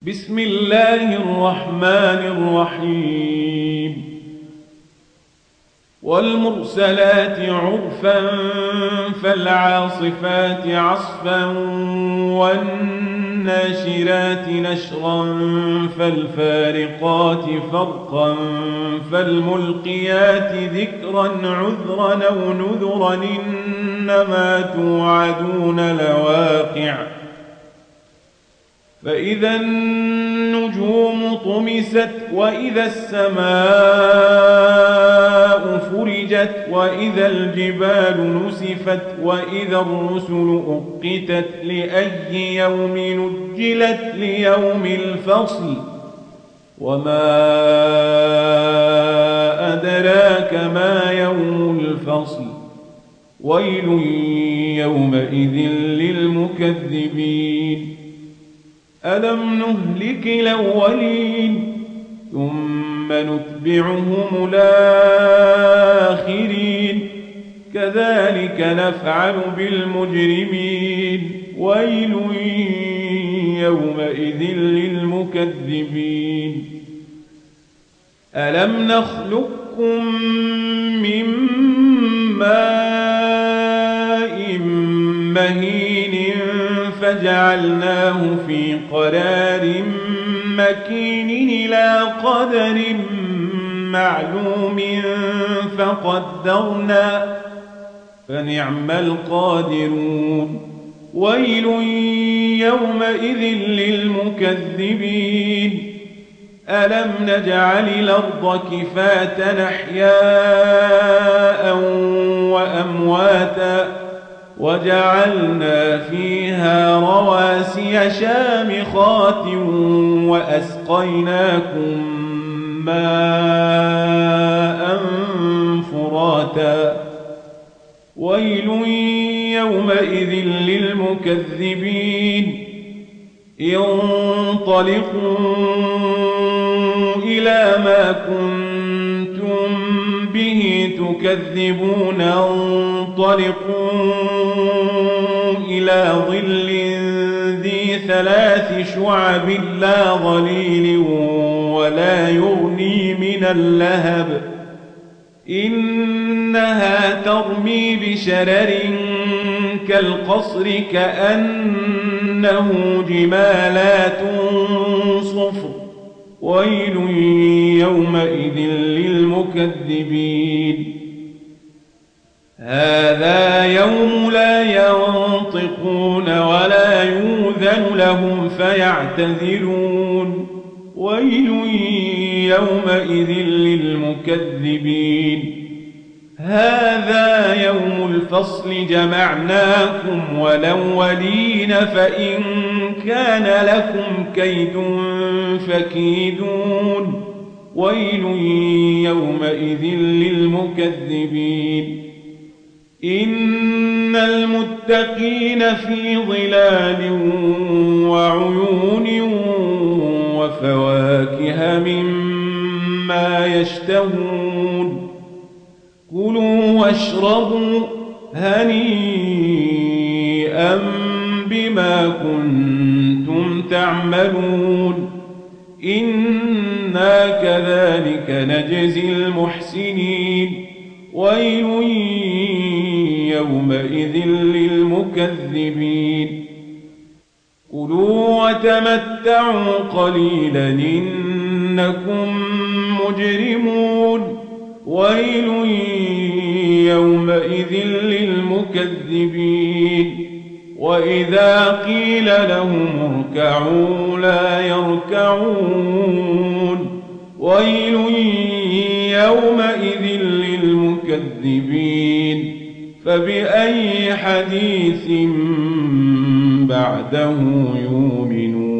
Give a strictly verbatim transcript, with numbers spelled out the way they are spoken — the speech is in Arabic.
بسم الله الرحمن الرحيم والمرسلات عرفا فالعاصفات عصفا والناشرات نشرا فالفارقات فرقا فالملقيات ذكرا عذرا أو نذرا إنما توعدون لواقع فإذا النجوم طمست وإذا السماء فرجت وإذا الجبال نسفت وإذا الرسل أقتت لأي يوم نجلت ليوم الفصل وما أدراك ما يوم الفصل ويل يومئذ للمكذبين ألم نهلك الأولين ثم نتبعهم الآخرين كذلك نفعل بالمجرمين ويل يومئذ للمكذبين ألم نخلقكم من ماء مهين فجعلناه في قرار مكين إلى قدر معلوم فقدرنا فنعم القادرون ويل يومئذ للمكذبين ألم نجعل الأرض كفاة أحياء وأمواتا وجعلنا فيها رواسي شامخات وأسقيناكم ماء فراتا ويل يومئذ للمكذبين انطلقوا إلى ما كنتم به تكذبون انطلقوا إلى ظل ذي ثلاث شعب لا ظليل ولا يغني من اللهب إنها ترمي بشرر كالقصر كأنه جمالات صفر ويل يومئذ للمكذبين هذا يوم لا ينطقون ولا يؤذن لهم فيعتذرون ويل يومئذ للمكذبين هذا يوم الفصل جمعناكم والأولين فإن كان لكم كيد فكيدون ويل يومئذ للمكذبين إن المتقين في ظلال وعيون وفواكه مما يشتهون كلوا واشربوا هنيئا بما كنتم تعملون إنا كذلك نجزي المحسنين ويل يومئذ للمكذبين كلوا وتمتعوا قليلا إنكم مجرمون ويل يومئذ للمكذبين وإذا قيل لهم اركعوا لا يركعون ويل يومئذ للمكذبين فبأي حديث بعده يؤمنون